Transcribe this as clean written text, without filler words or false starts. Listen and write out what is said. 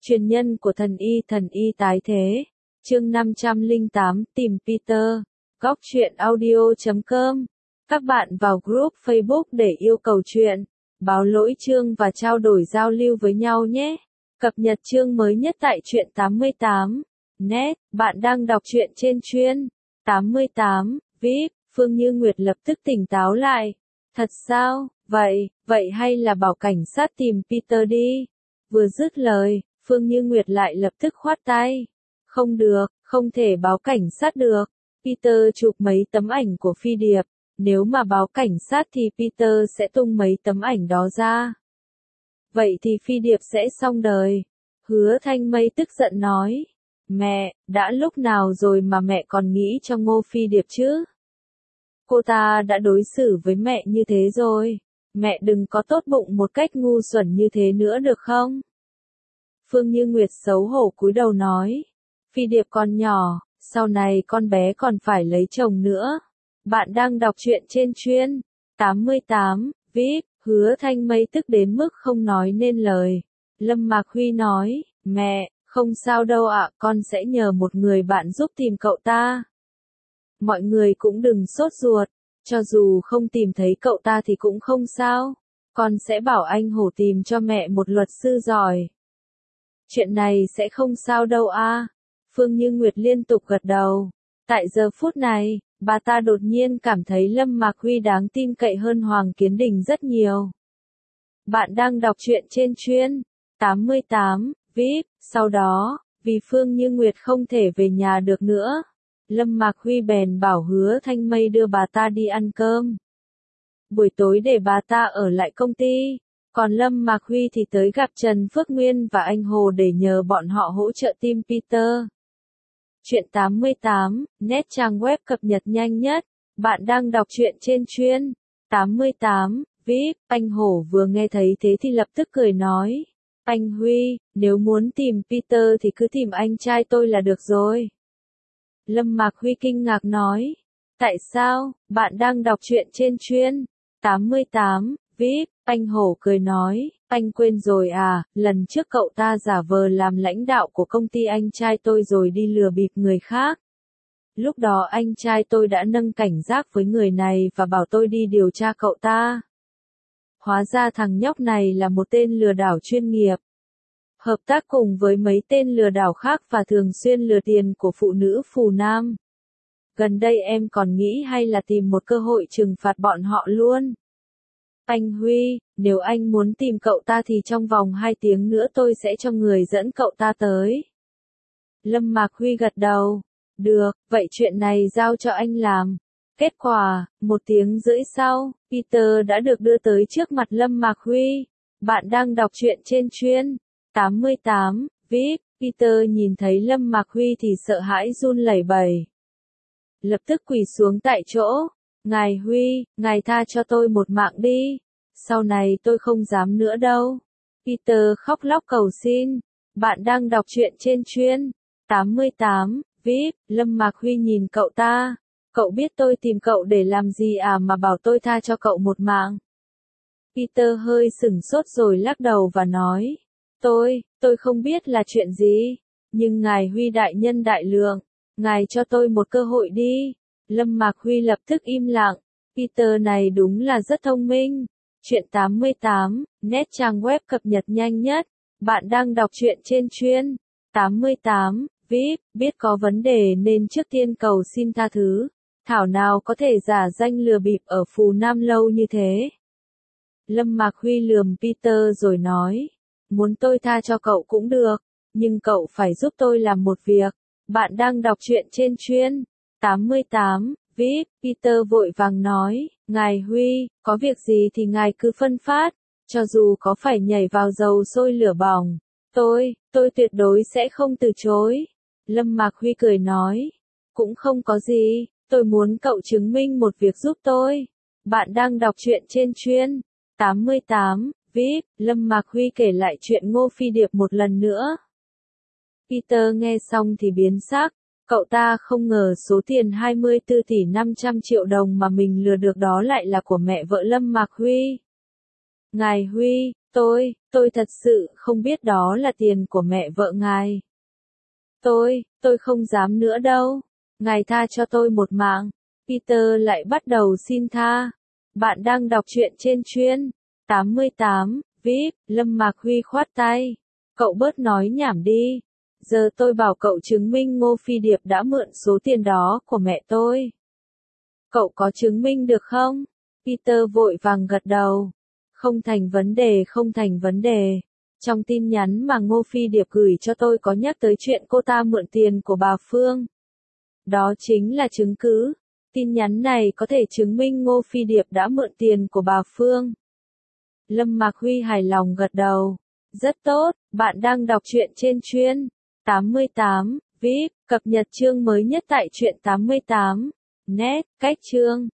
Truyền nhân của thần y tái thế. Chương 508, tìm Peter. Góc truyện audio.com. Các bạn vào group Facebook để yêu cầu truyện, báo lỗi chương và trao đổi giao lưu với nhau nhé. Cập nhật chương mới nhất tại truyện 88. Net, bạn đang đọc truyện trên chuyên 88, VIP. Phương Như Nguyệt lập tức tỉnh táo lại. Thật sao? Vậy hay là bảo cảnh sát tìm Peter đi. Vừa dứt lời, Phương Như Nguyệt lại lập tức khoát tay. Không được, không thể báo cảnh sát được. Peter chụp mấy tấm ảnh của Phi Điệp. Nếu mà báo cảnh sát thì Peter sẽ tung mấy tấm ảnh đó ra. Vậy thì Phi Điệp sẽ xong đời. Hứa Thanh Mây tức giận nói. Mẹ, đã lúc nào rồi mà mẹ còn nghĩ cho Ngô Phi Điệp chứ? Cô ta đã đối xử với mẹ như thế rồi. Mẹ đừng có tốt bụng một cách ngu xuẩn như thế nữa được không? Phương Như Nguyệt xấu hổ cúi đầu nói. Phi Điệp còn nhỏ, sau này con bé còn phải lấy chồng nữa. Bạn đang đọc truyện trên chuyên 88, VIP. Hứa Thanh Mây tức đến mức không nói nên lời. Lâm Mạc Huy nói, mẹ, không sao đâu ạ, con sẽ nhờ một người bạn giúp tìm cậu ta. Mọi người cũng đừng sốt ruột, cho dù không tìm thấy cậu ta thì cũng không sao. Con sẽ bảo anh Hổ tìm cho mẹ một luật sư giỏi. Chuyện này sẽ không sao đâu a. Phương Như Nguyệt liên tục gật đầu. Tại giờ phút này, bà ta đột nhiên cảm thấy Lâm Mạc Huy đáng tin cậy hơn Hoàng Kiến Đình rất nhiều. Bạn đang đọc truyện trên chuyên 88, VIP. Sau đó, vì Phương Như Nguyệt không thể về nhà được nữa, Lâm Mạc Huy bèn bảo Hứa Thanh Mây đưa bà ta đi ăn cơm. Buổi tối để bà ta ở lại công ty, còn Lâm Mạc Huy thì tới gặp Trần Phước Nguyên và anh Hồ để nhờ bọn họ hỗ trợ tìm Peter. Truyện 88, net trang web cập nhật nhanh nhất. Bạn đang đọc truyện trên chuyên 88, VIP. Anh Hổ vừa nghe thấy thế thì lập tức cười nói. Anh Huy, nếu muốn tìm Peter thì cứ tìm anh trai tôi là được rồi. Lâm Mạc Huy kinh ngạc nói. Tại sao? Bạn đang đọc truyện trên chuyên 88, VIP. Anh Hổ cười nói, anh quên rồi à, lần trước cậu ta giả vờ làm lãnh đạo của công ty anh trai tôi rồi đi lừa bịp người khác. Lúc đó anh trai tôi đã nâng cảnh giác với người này và bảo tôi đi điều tra cậu ta. Hóa ra thằng nhóc này là một tên lừa đảo chuyên nghiệp. Hợp tác cùng với mấy tên lừa đảo khác và thường xuyên lừa tiền của phụ nữ phù nam. Gần đây em còn nghĩ hay là tìm một cơ hội trừng phạt bọn họ luôn. Anh Huy, nếu anh muốn tìm cậu ta thì trong vòng 2 tiếng nữa tôi sẽ cho người dẫn cậu ta tới. Lâm Mạc Huy gật đầu. Được, vậy chuyện này giao cho anh làm. Kết quả, 1 tiếng rưỡi sau, Peter đã được đưa tới trước mặt Lâm Mạc Huy. Bạn đang đọc truyện trên chuyên 88, VIP. Peter nhìn thấy Lâm Mạc Huy thì sợ hãi run lẩy bẩy. Lập tức quỳ xuống tại chỗ. Ngài Huy, ngài tha cho tôi một mạng đi. Sau này tôi không dám nữa đâu. Peter khóc lóc cầu xin. Bạn đang đọc truyện trên chuyên 88, VIP. Lâm Mạc Huy nhìn cậu ta. Cậu biết tôi tìm cậu để làm gì à mà bảo tôi tha cho cậu một mạng. Peter hơi sửng sốt rồi lắc đầu và nói. Tôi không biết là chuyện gì. Nhưng ngài Huy đại nhân đại lượng. Ngài cho tôi một cơ hội đi. Lâm Mạc Huy lập tức im lặng. Peter này đúng là rất thông minh. Truyện 88, net trang web cập nhật nhanh nhất. Bạn đang đọc truyện trên chuyên 88, VIP. Biết có vấn đề nên trước tiên cầu xin tha thứ. Thảo nào có thể giả danh lừa bịp ở Phù Nam lâu như thế. Lâm Mạc Huy lườm Peter rồi nói. Muốn tôi tha cho cậu cũng được. Nhưng cậu phải giúp tôi làm một việc. Bạn đang đọc truyện trên chuyên 88, VIP. Peter vội vàng nói, ngài Huy, có việc gì thì ngài cứ phân phát, cho dù có phải nhảy vào dầu sôi lửa bỏng, tôi tuyệt đối sẽ không từ chối. Lâm Mạc Huy cười nói, cũng không có gì, tôi muốn cậu chứng minh một việc giúp tôi. Bạn đang đọc truyện trên chuyên 88, VIP. Lâm Mạc Huy kể lại chuyện Ngô Phi Điệp một lần nữa. Peter nghe xong thì biến sắc. Cậu ta không ngờ số tiền 24 tỷ 500 triệu đồng mà mình lừa được đó lại là của mẹ vợ Lâm Mạc Huy. Ngài Huy, Tôi thật sự không biết đó là tiền của mẹ vợ ngài. Tôi không dám nữa đâu. Ngài tha cho tôi một mạng. Peter lại bắt đầu xin tha. Bạn đang đọc truyện trên chuyên 88, VIP, Lâm Mạc Huy khoát tay. Cậu bớt nói nhảm đi. Giờ tôi bảo cậu chứng minh Ngô Phi Điệp đã mượn số tiền đó của mẹ tôi. Cậu có chứng minh được không? Peter vội vàng gật đầu. Không thành vấn đề. Trong tin nhắn mà Ngô Phi Điệp gửi cho tôi có nhắc tới chuyện cô ta mượn tiền của bà Phương. Đó chính là chứng cứ. Tin nhắn này có thể chứng minh Ngô Phi Điệp đã mượn tiền của bà Phương. Lâm Mạc Huy hài lòng gật đầu. Rất tốt, bạn đang đọc truyện trên chuyên 88, VIP, cập nhật chương mới nhất tại truyện 88. Net, cách chương.